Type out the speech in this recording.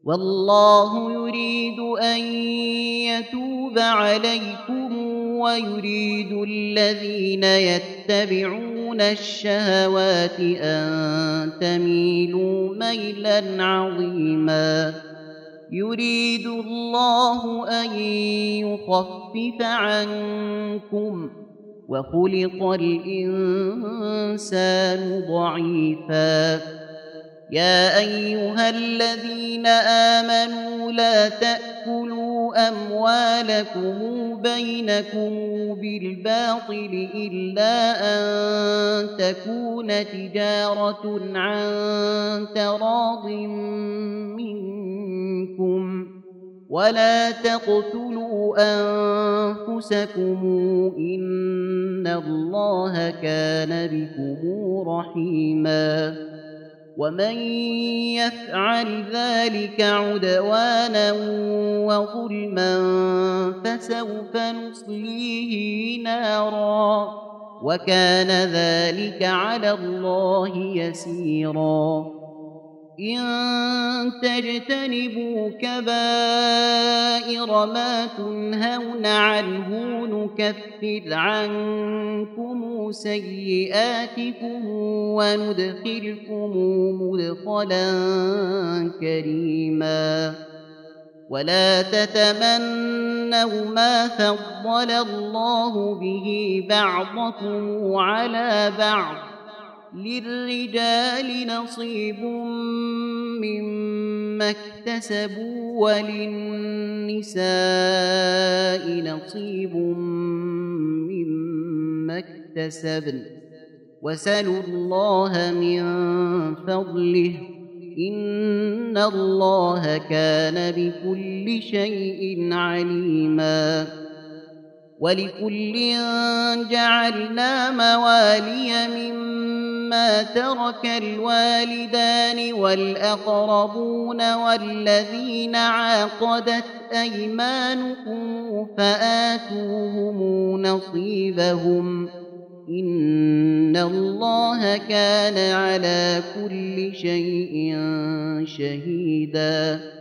والله يريد أن يتوب عليكم ويريد الذين يتبعون الشهوات أن تميلوا ميلا عظيما يريد الله أن يخفف عنكم وخلق الإنسان ضعيفا يا أيها الذين آمنوا لا تأكلوا أموالكم بينكم بالباطل إلا أن تكون تجارة عن تراض منكم ولا تقتلوا أنفسكم إن الله كان بكم رحيما ومن يفعل ذلك عدوانا وظلما فسوف نصليه نارا وكان ذلك على الله يسيرا إن تجتنبوا كبائر ما تنهون عنه نكفر عنكم سيئاتكم وندخلكم مدخلا كريما ولا تتمنوا ما فضل الله به بعضكم على بعض للرجال نصيب مما اكتسبوا وللنساء نصيب مما اكتسبن واسألوا الله من فضله إن الله كان بكل شيء عليما ولكل جعلنا موالي مما ترك الوالدان والأقربون والذين عاقدت أيمانكم فآتوهم نصيبهم إن الله كان على كل شيء شهيدا